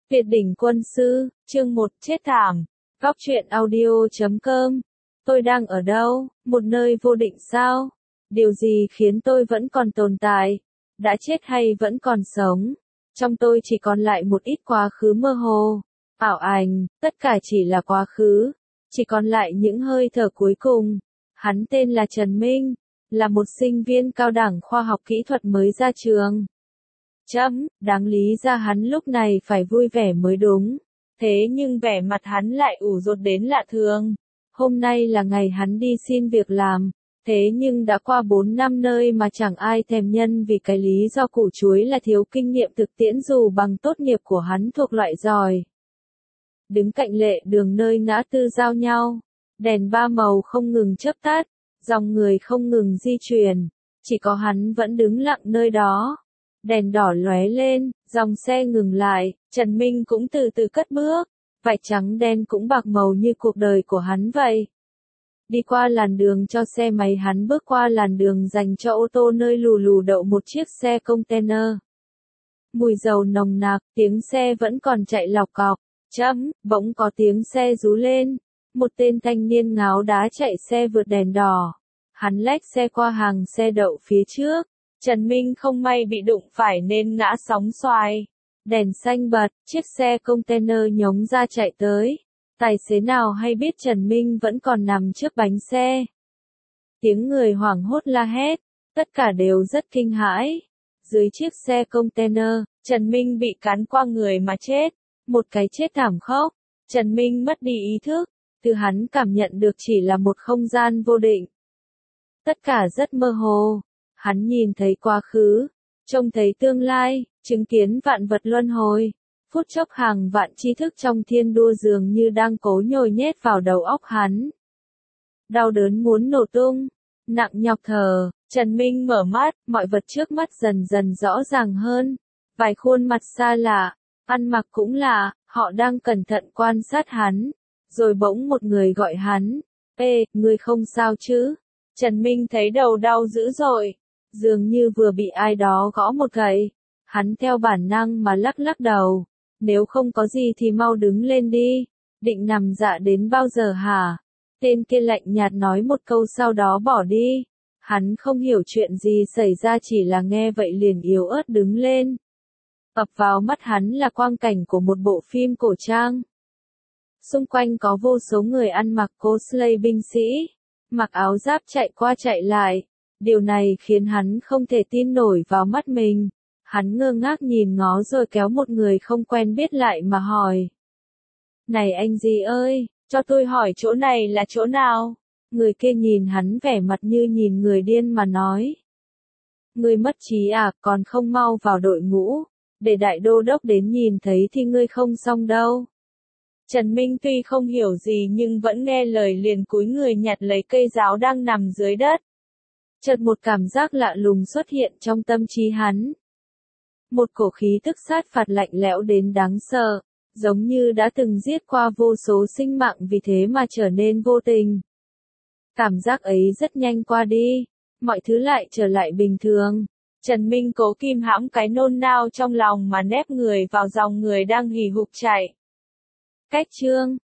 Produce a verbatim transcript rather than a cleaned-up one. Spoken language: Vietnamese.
Tuyệt đỉnh quân sư, chương một chết thảm. Góc truyện audio chấm com. Tôi đang ở đâu? Một nơi vô định sao? Điều gì khiến tôi vẫn còn tồn tại? Đã chết hay vẫn còn sống? Trong tôi chỉ còn lại một ít quá khứ mơ hồ, ảo ảnh, tất cả chỉ là quá khứ. Chỉ còn lại những hơi thở cuối cùng. Hắn tên là Trần Minh, là một sinh viên cao đẳng khoa học kỹ thuật mới ra trường. Chấm, đáng lý ra hắn lúc này phải vui vẻ mới đúng. Thế nhưng vẻ mặt hắn lại ủ rột đến lạ thường. Hôm nay là ngày hắn đi xin việc làm. Thế nhưng đã qua bốn năm nơi mà chẳng ai thèm nhân vì cái lý do củ chuối là thiếu kinh nghiệm thực tiễn dù bằng tốt nghiệp của hắn thuộc loại giỏi. Đứng cạnh lệ đường nơi ngã tư giao nhau. Đèn ba màu không ngừng chớp tắt. Dòng người không ngừng di chuyển. Chỉ có hắn vẫn đứng lặng nơi đó. Đèn đỏ lóe lên, dòng xe ngừng lại, Trần Minh cũng từ từ cất bước, vải trắng đen cũng bạc màu như cuộc đời của hắn vậy. Đi qua làn đường cho xe máy hắn bước qua làn đường dành cho ô tô nơi lù lù đậu một chiếc xe container. Mùi dầu nồng nặc, tiếng xe vẫn còn chạy lọc cọc, chấm, bỗng có tiếng xe rú lên, một tên thanh niên ngáo đá chạy xe vượt đèn đỏ. Hắn lách xe qua hàng xe đậu phía trước. Trần Minh không may bị đụng phải nên ngã sóng xoài. Đèn xanh bật, chiếc xe container nhống ra chạy tới. Tài xế nào hay biết Trần Minh vẫn còn nằm trước bánh xe. Tiếng người hoảng hốt la hét, tất cả đều rất kinh hãi. Dưới chiếc xe container, Trần Minh bị cán qua người mà chết. Một cái chết thảm khốc. Trần Minh mất đi ý thức. Thứ hắn cảm nhận được chỉ là một không gian vô định. Tất cả rất mơ hồ. Hắn nhìn thấy quá khứ, trông thấy tương lai, chứng kiến vạn vật luân hồi. Phút chốc hàng vạn tri thức trong thiên đua dường như đang cố nhồi nhét vào đầu óc hắn. Đau đớn muốn nổ tung, nặng nhọc thở, Trần Minh mở mắt, mọi vật trước mắt dần dần rõ ràng hơn. Vài khuôn mặt xa lạ, ăn mặc cũng lạ, họ đang cẩn thận quan sát hắn. Rồi bỗng một người gọi hắn, ê, ngươi không sao chứ? Trần Minh thấy đầu đau dữ dội. Dường như vừa bị ai đó gõ một gậy. Hắn theo bản năng mà lắc lắc đầu. Nếu không có gì thì mau đứng lên đi. Định nằm dạ đến bao giờ hả? Tên kia lạnh nhạt nói một câu sau đó bỏ đi. Hắn không hiểu chuyện gì xảy ra chỉ là nghe vậy liền yếu ớt đứng lên. Ập vào mắt hắn là quang cảnh của một bộ phim cổ trang. Xung quanh có vô số người ăn mặc cosplay binh sĩ. Mặc áo giáp chạy qua chạy lại. Điều này khiến hắn không thể tin nổi vào mắt mình. Hắn ngơ ngác nhìn ngó rồi kéo một người không quen biết lại mà hỏi. Này anh gì ơi, cho tôi hỏi chỗ này là chỗ nào? Người kia nhìn hắn vẻ mặt như nhìn người điên mà nói. Ngươi mất trí à, còn không mau vào đội ngũ. Để đại đô đốc đến nhìn thấy thì ngươi không xong đâu. Trần Minh tuy không hiểu gì nhưng vẫn nghe lời liền cúi người nhặt lấy cây giáo đang nằm dưới đất. Chợt một cảm giác lạ lùng xuất hiện trong tâm trí hắn. Một cổ khí tức sát phạt lạnh lẽo đến đáng sợ, giống như đã từng giết qua vô số sinh mạng vì thế mà trở nên vô tình. Cảm giác ấy rất nhanh qua đi, mọi thứ lại trở lại bình thường. Trần Minh cố kìm hãm cái nôn nao trong lòng mà nép người vào dòng người đang hì hục chạy. Cách chương